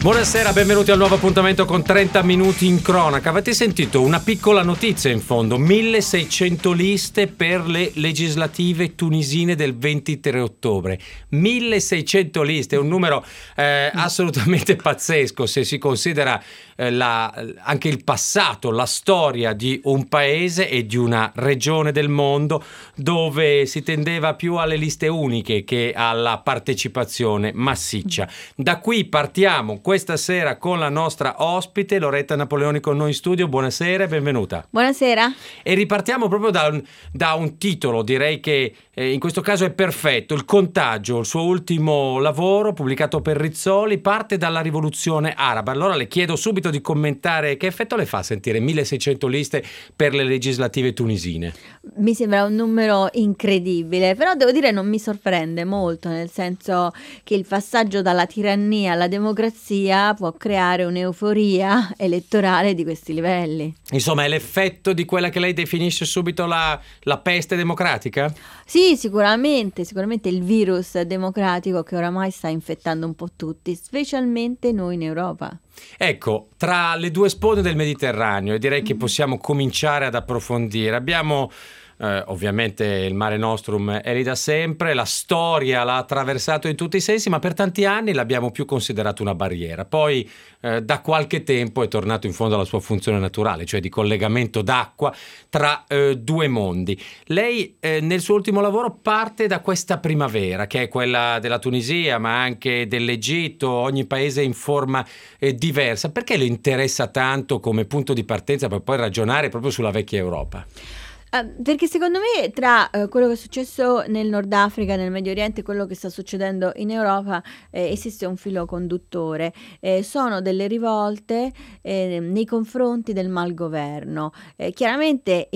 Buonasera, benvenuti al nuovo appuntamento con 30 minuti in cronaca. Avete sentito una piccola notizia in fondo: 1600 liste per le legislative tunisine del 23 ottobre. 1600 liste, è un numero assolutamente pazzesco se si considera anche il passato, la storia di un paese e di una regione del mondo dove si tendeva più alle liste uniche che alla partecipazione massiccia. Da qui partiamo questa sera con la nostra ospite Loretta Napoleoni con noi in studio. Buonasera e benvenuta. Buonasera. E ripartiamo proprio da un titolo, direi che in questo caso è perfetto: Il contagio, il suo ultimo lavoro pubblicato per Rizzoli, parte dalla rivoluzione araba. Allora le chiedo subito di commentare che effetto le fa sentire 1600 liste per le legislative tunisine. Mi sembra un numero incredibile, però devo dire non mi sorprende molto, nel senso che il passaggio dalla tirannia alla democrazia può creare un'euforia elettorale di questi livelli. Insomma, è l'effetto di quella che lei definisce subito la peste democratica? Sì, sicuramente il virus democratico che oramai sta infettando un po' tutti, specialmente noi in Europa. Ecco, tra le due sponde del Mediterraneo, e direi che possiamo cominciare ad approfondire. Abbiamo ovviamente il Mare Nostrum è lì da sempre, la storia l'ha attraversato in tutti i sensi, ma per tanti anni l'abbiamo più considerato una barriera. Poi da qualche tempo è tornato in fondo alla sua funzione naturale, cioè di collegamento d'acqua tra due mondi. Lei nel suo ultimo lavoro parte da questa primavera, che è quella della Tunisia, ma anche dell'Egitto, ogni paese in forma diversa. Perché le interessa tanto come punto di partenza per poi ragionare proprio sulla vecchia Europa? Perché secondo me tra quello che è successo nel Nord Africa, nel Medio Oriente e quello che sta succedendo in Europa esiste un filo conduttore. Sono delle rivolte nei confronti del malgoverno. Chiaramente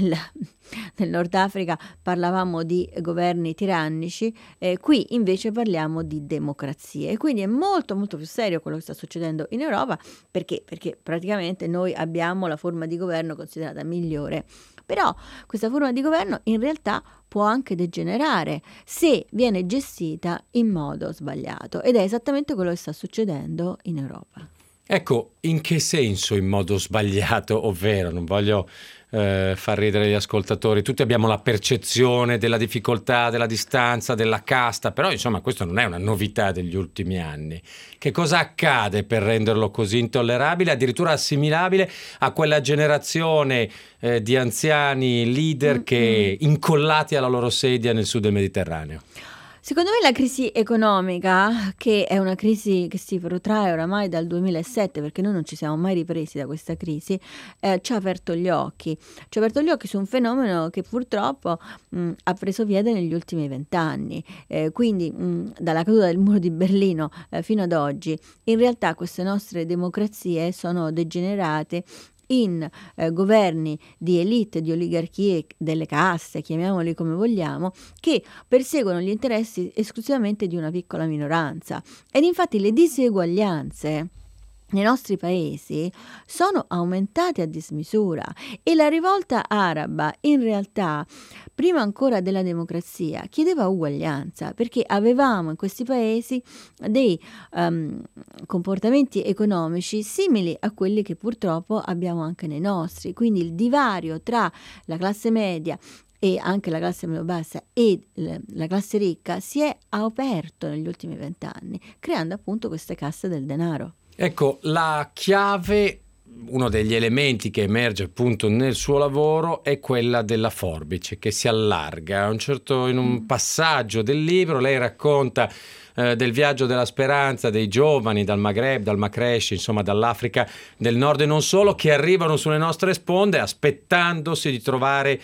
nel Nord Africa parlavamo di governi tirannici, qui invece parliamo di democrazie, e quindi è molto molto più serio quello che sta succedendo in Europa, perché praticamente noi abbiamo la forma di governo considerata migliore. Però questa forma di governo in realtà può anche degenerare se viene gestita in modo sbagliato, ed è esattamente quello che sta succedendo in Europa. Ecco, in che senso in modo sbagliato? Ovvero, non voglio far ridere gli ascoltatori, tutti abbiamo la percezione della difficoltà, della distanza, della casta, però insomma questo non è una novità degli ultimi anni. Che cosa accade per renderlo così intollerabile, addirittura assimilabile a quella generazione di anziani leader che incollati alla loro sedia nel sud del Mediterraneo? Secondo me la crisi economica, che è una crisi che si protrae oramai dal 2007, perché noi non ci siamo mai ripresi da questa crisi, ci ha aperto gli occhi. Ci ha aperto gli occhi su un fenomeno che purtroppo ha preso piede negli ultimi 20 anni. Quindi dalla caduta del muro di Berlino fino ad oggi, in realtà queste nostre democrazie sono degenerate in governi di elite, di oligarchie, delle caste, chiamiamoli come vogliamo, che perseguono gli interessi esclusivamente di una piccola minoranza. Ed infatti le diseguaglianze nei nostri paesi sono aumentate a dismisura, e la rivolta araba in realtà, prima ancora della democrazia, chiedeva uguaglianza, perché avevamo in questi paesi dei comportamenti economici simili a quelli che purtroppo abbiamo anche nei nostri. Quindi il divario tra la classe media e anche la classe medio-bassa e la classe ricca si è aperto negli ultimi 20 anni, creando appunto queste casse del denaro. Ecco, la chiave, uno degli elementi che emerge appunto nel suo lavoro è quella della forbice che si allarga. In un passaggio del libro lei racconta del viaggio della speranza dei giovani dal Maghreb, dal Makresh, insomma dall'Africa del Nord e non solo, che arrivano sulle nostre sponde aspettandosi di trovare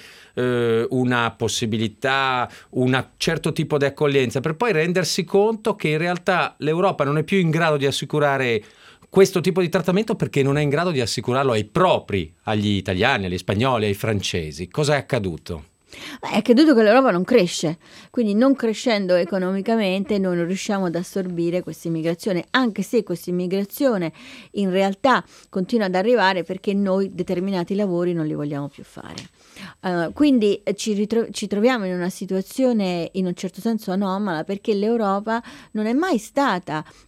una possibilità, un certo tipo di accoglienza, per poi rendersi conto che in realtà l'Europa non è più in grado di assicurare questo tipo di trattamento perché non è in grado di assicurarlo ai propri, agli italiani, agli spagnoli, ai francesi. Cosa è accaduto? È accaduto che l'Europa non cresce, quindi non crescendo economicamente noi non riusciamo ad assorbire questa immigrazione, anche se questa immigrazione in realtà continua ad arrivare perché noi determinati lavori non li vogliamo più fare. Quindi ci troviamo in una situazione in un certo senso anomala, perché l'Europa non è mai stata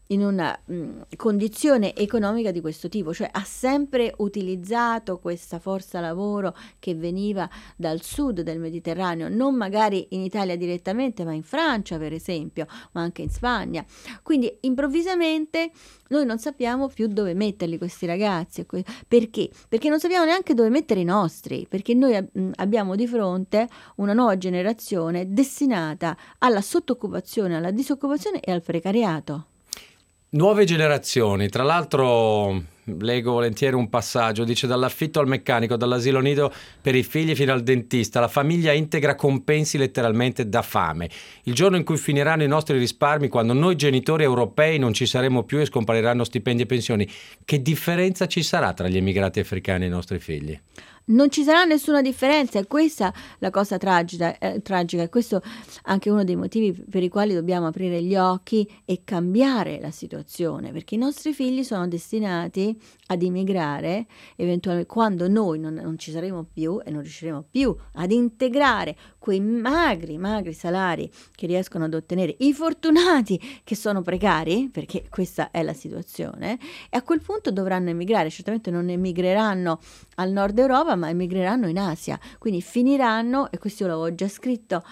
in una condizione economica di questo tipo, cioè ha sempre utilizzato questa forza lavoro che veniva dal sud del Mediterraneo, non magari in Italia direttamente, ma in Francia per esempio, ma anche in Spagna. Quindi improvvisamente noi non sappiamo più dove metterli questi ragazzi. Perché? Perché non sappiamo neanche dove mettere i nostri, perché noi abbiamo di fronte una nuova generazione destinata alla sottoccupazione, alla disoccupazione e al precariato. Nuove generazioni, tra l'altro leggo volentieri un passaggio, dice: dall'affitto al meccanico, dall'asilo nido per i figli fino al dentista, la famiglia integra compensi letteralmente da fame. Il giorno in cui finiranno i nostri risparmi, quando noi genitori europei non ci saremo più e scompariranno stipendi e pensioni, che differenza ci sarà tra gli emigrati africani e i nostri figli? Non ci sarà nessuna differenza, è questa la cosa tragica, e questo anche uno dei motivi per i quali dobbiamo aprire gli occhi e cambiare la situazione, perché i nostri figli sono destinati ad immigrare eventualmente quando noi non ci saremo più e non riusciremo più ad integrare quei magri salari che riescono ad ottenere i fortunati che sono precari, perché questa è la situazione, e a quel punto dovranno emigrare. Certamente non emigreranno al nord Europa, ma emigreranno in Asia, quindi finiranno, e questo io l'avevo già scritto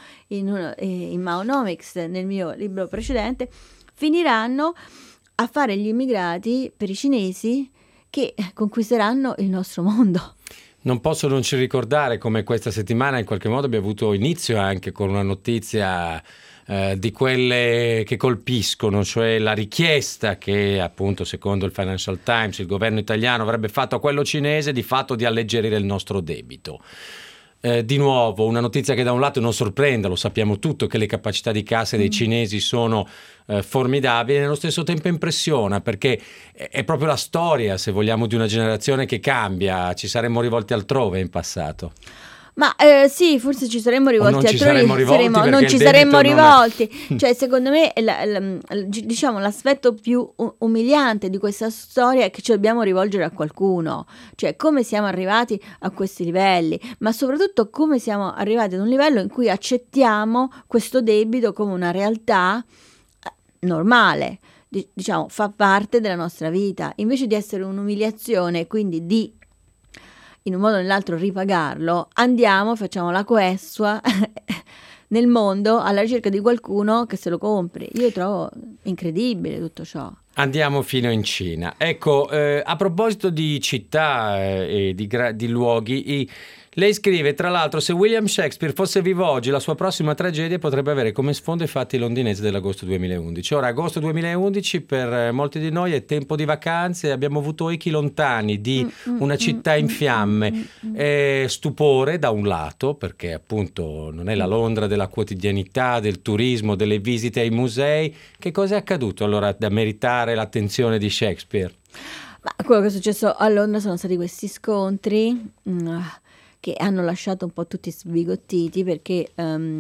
in Maonomics nel mio libro precedente, finiranno a fare gli immigrati per i cinesi che conquisteranno il nostro mondo. Non posso non ci ricordare come questa settimana in qualche modo abbia avuto inizio anche con una notizia di quelle che colpiscono, cioè la richiesta che appunto secondo il Financial Times il governo italiano avrebbe fatto a quello cinese di fatto di alleggerire il nostro debito. Di nuovo una notizia che da un lato non sorprende, lo sappiamo tutto che le capacità di cassa dei cinesi sono formidabili, nello stesso tempo impressiona perché è proprio la storia, se vogliamo, di una generazione che cambia. Ci saremmo rivolti altrove in passato. Ma sì, forse ci saremmo rivolti non ci altrove, saremmo rivolti non ci saremmo rivolti. Cioè, secondo me, diciamo, l'aspetto più umiliante di questa storia è che ci dobbiamo rivolgere a qualcuno. Cioè, come siamo arrivati a questi livelli, ma soprattutto come siamo arrivati ad un livello in cui accettiamo questo debito come una realtà normale. Diciamo, fa parte della nostra vita, invece di essere un'umiliazione, quindi di in un modo o nell'altro ripagarlo, facciamo la questua nel mondo alla ricerca di qualcuno che se lo compri. Io trovo incredibile tutto ciò. Andiamo fino in Cina. Ecco, a proposito di città e di luoghi, lei scrive, tra l'altro, se William Shakespeare fosse vivo oggi, la sua prossima tragedia potrebbe avere come sfondo i fatti londinesi dell'agosto 2011. Ora, agosto 2011 per molti di noi è tempo di vacanze, abbiamo avuto echi lontani di una città in fiamme, stupore da un lato, perché appunto non è la Londra della quotidianità, del turismo, delle visite ai musei. Che cosa è accaduto allora da meritare l'attenzione di Shakespeare? Ma quello che è successo a Londra sono stati questi scontri che hanno lasciato un po' tutti sbigottiti, perché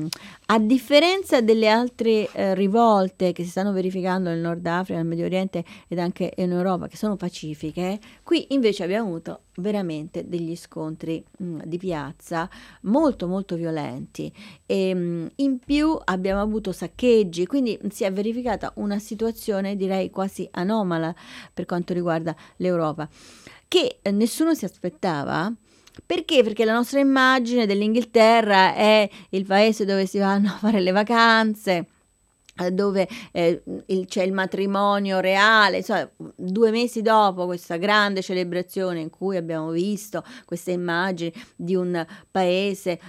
a differenza delle altre rivolte che si stanno verificando nel Nord Africa, nel Medio Oriente ed anche in Europa, che sono pacifiche, qui invece abbiamo avuto veramente degli scontri di piazza molto molto violenti, e in più abbiamo avuto saccheggi, quindi si è verificata una situazione direi quasi anomala per quanto riguarda l'Europa, che nessuno si aspettava. Perché? Perché la nostra immagine dell'Inghilterra è il paese dove si vanno a fare le vacanze, dove c'è il matrimonio reale, insomma, 2 mesi dopo questa grande celebrazione in cui abbiamo visto queste immagini di un paese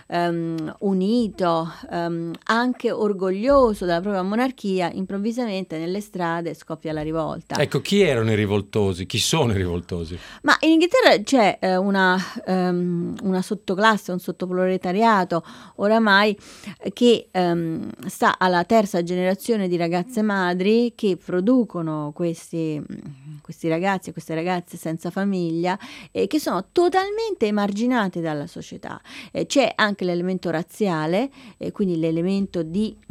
unito, anche orgoglioso della propria monarchia, improvvisamente nelle strade scoppia la rivolta. Ecco, chi erano i rivoltosi? Chi sono i rivoltosi? Ma in Inghilterra c'è una sottoclasse, un sottoproletariato oramai che sta alla terza generazione di ragazze madri che producono questi ragazzi e queste ragazze senza famiglia, che sono totalmente emarginate dalla società. C'è anche l'elemento razziale, quindi l'elemento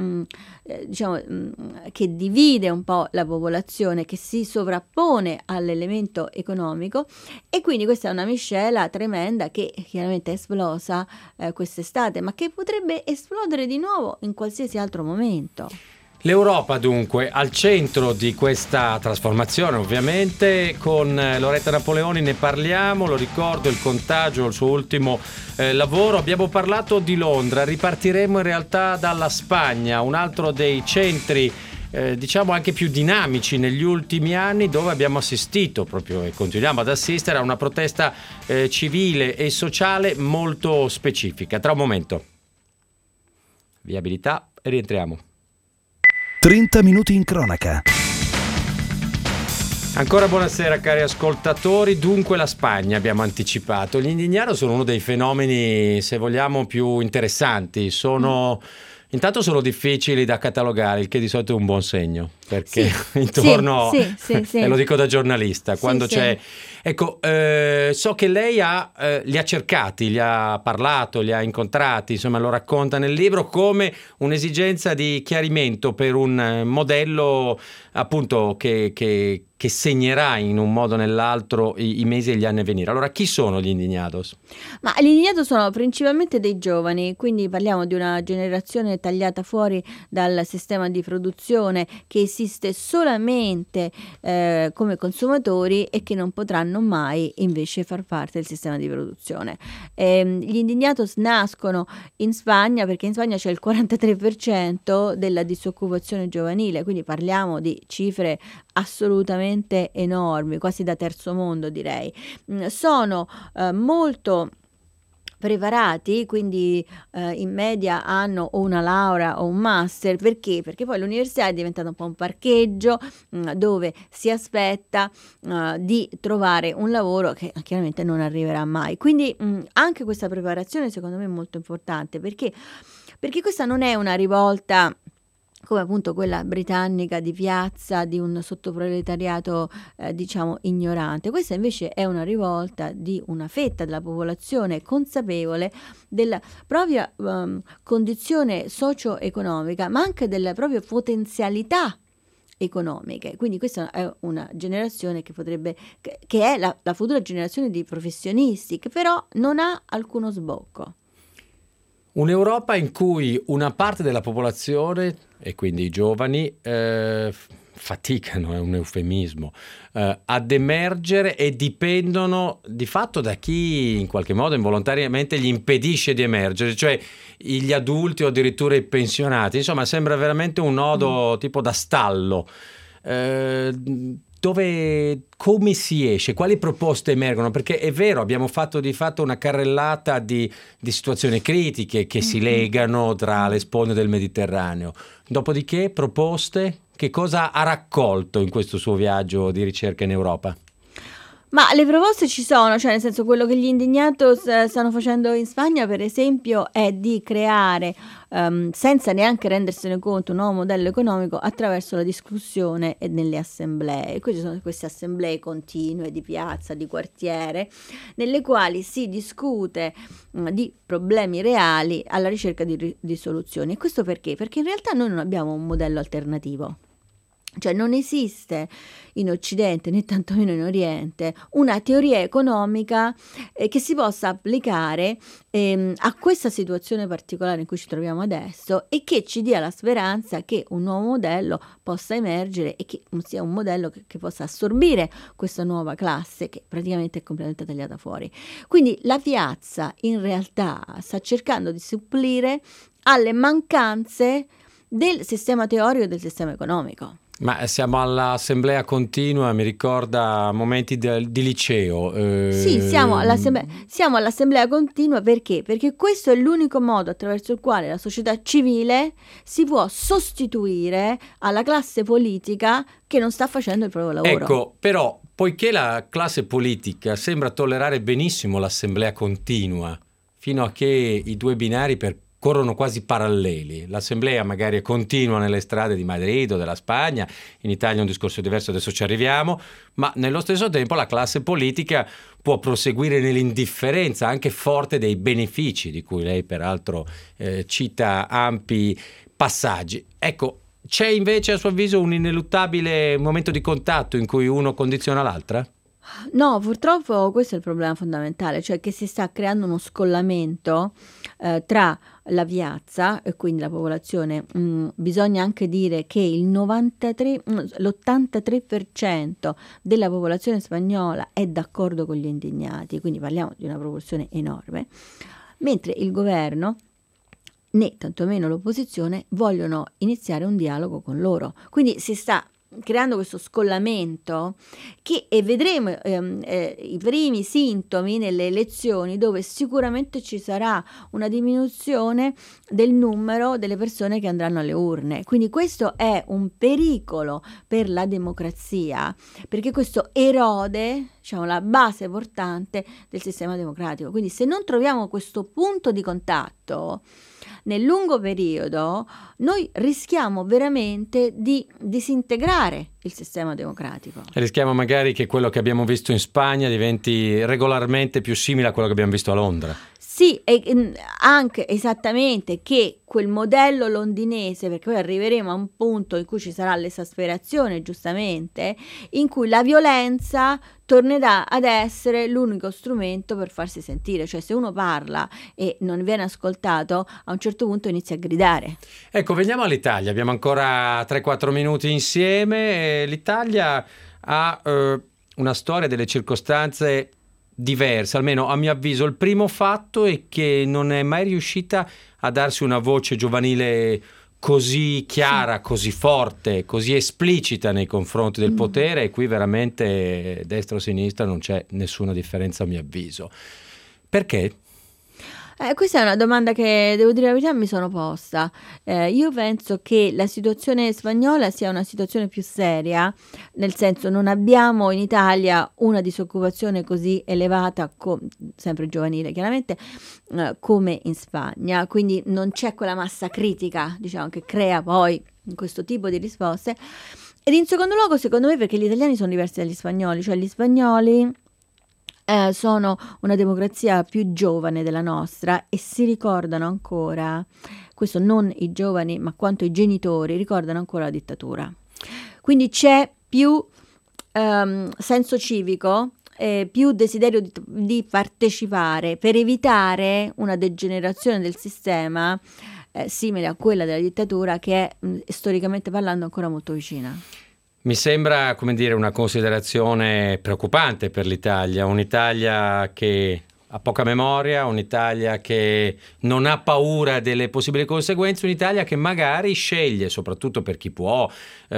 che divide un po' la popolazione, che si sovrappone all'elemento economico, e quindi questa è una miscela tremenda che chiaramente è esplosa quest'estate, ma che potrebbe esplodere di nuovo in qualsiasi altro momento. L'Europa dunque al centro di questa trasformazione, ovviamente. Con Loretta Napoleoni ne parliamo, lo ricordo, il contagio, il suo ultimo lavoro. Abbiamo parlato di Londra, ripartiremo in realtà dalla Spagna, un altro dei centri diciamo anche più dinamici negli ultimi anni, dove abbiamo assistito proprio e continuiamo ad assistere a una protesta civile e sociale molto specifica. Tra un momento viabilità e rientriamo. 30 minuti in cronaca. Ancora buonasera cari ascoltatori. Dunque la Spagna abbiamo anticipato. Gli Indignano sono uno dei fenomeni, se vogliamo, più interessanti. Intanto sono difficili da catalogare, il che di solito è un buon segno, perché intorno, sì. e lo dico da giornalista, quando sì. c'è... Ecco, so che lei li ha cercati, li ha parlato, li ha incontrati, insomma lo racconta nel libro come un'esigenza di chiarimento per un modello appunto che segnerà in un modo o nell'altro i mesi e gli anni a venire. Allora, chi sono gli Indignados? Ma gli Indignados sono principalmente dei giovani, quindi parliamo di una generazione tagliata fuori dal sistema di produzione, che esiste solamente come consumatori e che non potranno mai invece far parte del sistema di produzione. Gli Indignados nascono in Spagna perché in Spagna c'è il 43% della disoccupazione giovanile, quindi parliamo di cifre assolutamente enormi, quasi da terzo mondo direi. Sono molto preparati, quindi in media hanno o una laurea o un master. Perché? Perché poi l'università è diventata un po' un parcheggio dove si aspetta di trovare un lavoro che chiaramente non arriverà mai. Quindi anche questa preparazione secondo me è molto importante, perché questa non è una rivolta come appunto quella britannica di piazza, di un sottoproletariato diciamo ignorante. Questa invece è una rivolta di una fetta della popolazione consapevole della propria condizione socio-economica, ma anche delle proprie potenzialità economiche. Quindi questa è una generazione che è la futura generazione di professionisti, che però non ha alcuno sbocco. Un'Europa in cui una parte della popolazione, e quindi i giovani, faticano, è un eufemismo, ad emergere e dipendono di fatto da chi in qualche modo involontariamente gli impedisce di emergere, cioè gli adulti o addirittura i pensionati. Insomma, sembra veramente un nodo tipo da stallo. Come si esce? Quali proposte emergono? Perché è vero, abbiamo fatto di fatto una carrellata di situazioni critiche che si legano tra le sponde del Mediterraneo. Dopodiché, proposte? Che cosa ha raccolto in questo suo viaggio di ricerca in Europa? Ma le proposte ci sono, cioè nel senso, quello che gli Indignados stanno facendo in Spagna per esempio è di creare senza neanche rendersene conto un nuovo modello economico attraverso la discussione e nelle assemblee. Queste sono queste assemblee continue di piazza, di quartiere, nelle quali si discute di problemi reali alla ricerca di soluzioni. E questo perché? Perché in realtà noi non abbiamo un modello alternativo. Cioè non esiste in Occidente né tantomeno in Oriente una teoria economica che si possa applicare a questa situazione particolare in cui ci troviamo adesso e che ci dia la speranza che un nuovo modello possa emergere e che sia un modello che possa assorbire questa nuova classe che praticamente è completamente tagliata fuori. Quindi la piazza in realtà sta cercando di supplire alle mancanze del sistema teorico e del sistema economico. Ma siamo all'assemblea continua, mi ricorda momenti di liceo. Sì, siamo all'assemblea continua perché? Perché questo è l'unico modo attraverso il quale la società civile si può sostituire alla classe politica che non sta facendo il proprio lavoro. Ecco, però, poiché la classe politica sembra tollerare benissimo l'assemblea continua, fino a che i due binari corrono quasi paralleli. L'assemblea magari è continua nelle strade di Madrid o della Spagna, in Italia è un discorso diverso, adesso ci arriviamo, ma nello stesso tempo la classe politica può proseguire nell'indifferenza anche forte dei benefici, di cui lei peraltro cita ampi passaggi. Ecco, c'è invece a suo avviso un ineluttabile momento di contatto in cui uno condiziona l'altra? No, purtroppo questo è il problema fondamentale, cioè che si sta creando uno scollamento tra la piazza e quindi la popolazione. Bisogna anche dire che l'83% della popolazione spagnola è d'accordo con gli indignati, quindi parliamo di una proporzione enorme, mentre il governo né tantomeno l'opposizione vogliono iniziare un dialogo con loro. Quindi si sta creando questo scollamento e vedremo i primi sintomi nelle elezioni, dove sicuramente ci sarà una diminuzione del numero delle persone che andranno alle urne. Quindi questo è un pericolo per la democrazia, perché questo erode, diciamo, la base portante del sistema democratico. Quindi se non troviamo questo punto di contatto nel lungo periodo, noi rischiamo veramente di disintegrare il sistema democratico. Rischiamo magari che quello che abbiamo visto in Spagna diventi regolarmente più simile a quello che abbiamo visto a Londra. Sì, e anche esattamente che quel modello londinese, perché poi arriveremo a un punto in cui ci sarà l'esasperazione, giustamente, in cui la violenza tornerà ad essere l'unico strumento per farsi sentire. Cioè, se uno parla e non viene ascoltato, a un certo punto inizia a gridare. Ecco, veniamo all'Italia. Abbiamo ancora 3-4 minuti insieme. L'Italia ha una storia delle circostanze diverse, almeno a mio avviso. Il primo fatto è che non è mai riuscita a darsi una voce giovanile così chiara, così forte, così esplicita nei confronti del potere, e qui veramente destra o sinistra non c'è nessuna differenza a mio avviso. Perché? Questa è una domanda che, devo dire la verità, mi sono posta. Io penso che la situazione spagnola sia una situazione più seria, nel senso, non abbiamo in Italia una disoccupazione così elevata, sempre giovanile chiaramente, come in Spagna, quindi non c'è quella massa critica, diciamo, che crea poi questo tipo di risposte. Ed in secondo luogo, secondo me, perché gli italiani sono diversi dagli spagnoli, cioè gli spagnoli sono una democrazia più giovane della nostra e si ricordano ancora, questo non i giovani ma quanto i genitori ricordano ancora la dittatura. Quindi c'è più senso civico, più desiderio di partecipare per evitare una degenerazione del sistema simile a quella della dittatura, che è storicamente parlando ancora molto vicina. Mi sembra, come dire, una considerazione preoccupante per l'Italia, un'Italia che ha poca memoria, un'Italia che non ha paura delle possibili conseguenze, un'Italia che magari sceglie, soprattutto per chi può,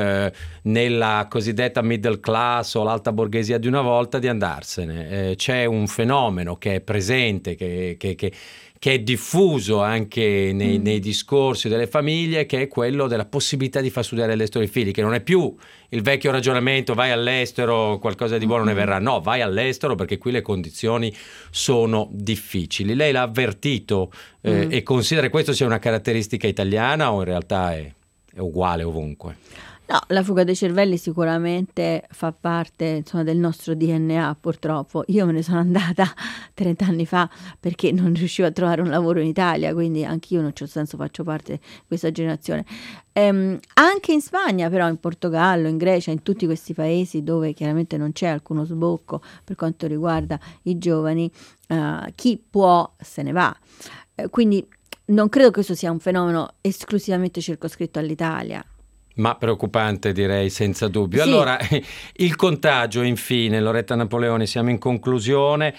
nella cosiddetta middle class o l'alta borghesia di una volta, di andarsene. C'è un fenomeno che è presente, che è diffuso anche nei discorsi delle famiglie, che è quello della possibilità di far studiare all'estero i figli, che non è più il vecchio ragionamento vai all'estero, qualcosa di buono ne verrà. No, vai all'estero perché qui le condizioni sono difficili. Lei l'ha avvertito e considera che questo sia una caratteristica italiana o in realtà è uguale ovunque? No, la fuga dei cervelli sicuramente fa parte, insomma, del nostro DNA, purtroppo. Io me ne sono andata 30 anni fa perché non riuscivo a trovare un lavoro in Italia, quindi anch'io in un certo senso faccio parte di questa generazione. Anche in Spagna, però, in Portogallo, in Grecia, in tutti questi paesi dove chiaramente non c'è alcuno sbocco per quanto riguarda i giovani, chi può se ne va. Quindi non credo che questo sia un fenomeno esclusivamente circoscritto all'Italia. Ma preoccupante, direi, senza dubbio. Sì. Allora, il contagio, infine, Loretta Napoleoni, siamo in conclusione.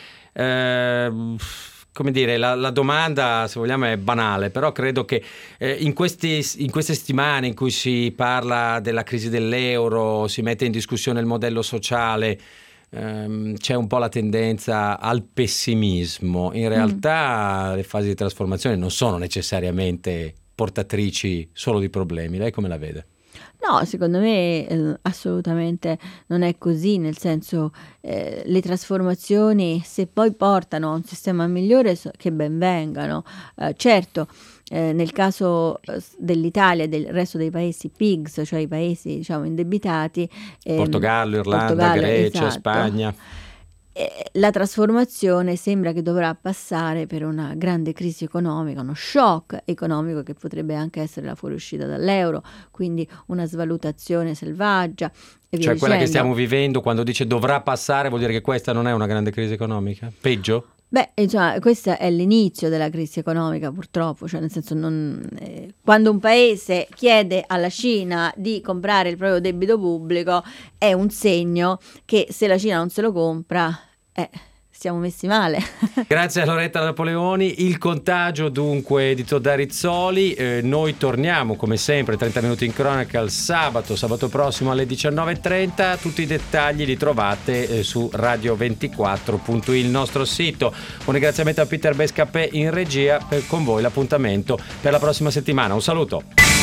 Come dire, la domanda, se vogliamo, è banale, però credo che in queste settimane in cui si parla della crisi dell'euro, si mette in discussione il modello sociale, c'è un po' la tendenza al pessimismo. In realtà le fasi di trasformazione non sono necessariamente portatrici solo di problemi. Lei come la vede? No, secondo me assolutamente non è così, nel senso le trasformazioni, se poi portano a un sistema migliore, che ben vengano. Certo, nel caso dell'Italia e del resto dei paesi PIGS, cioè i paesi, diciamo, indebitati, Portogallo, Irlanda, Grecia, esatto, Spagna. La trasformazione sembra che dovrà passare per una grande crisi economica, uno shock economico che potrebbe anche essere la fuoriuscita dall'euro, quindi una svalutazione selvaggia e via Cioè quella che dicendo. stiamo vivendo, quando dice dovrà passare, vuol dire che questa non è una grande crisi economica? Peggio? Beh, insomma, questo è l'inizio della crisi economica, purtroppo, cioè nel senso quando un paese chiede alla Cina di comprare il proprio debito pubblico è un segno che se la Cina non se lo compra, stiamo messi male. Grazie a Loretta Napoleoni. Il contagio dunque di Todda Rizzoli. Noi torniamo come sempre 30 minuti in cronaca il sabato prossimo alle 19:30. Tutti i dettagli li trovate su radio24.it, il nostro sito. Un ringraziamento a Peter Bescapè in regia. Con voi l'appuntamento per la prossima settimana. Un saluto.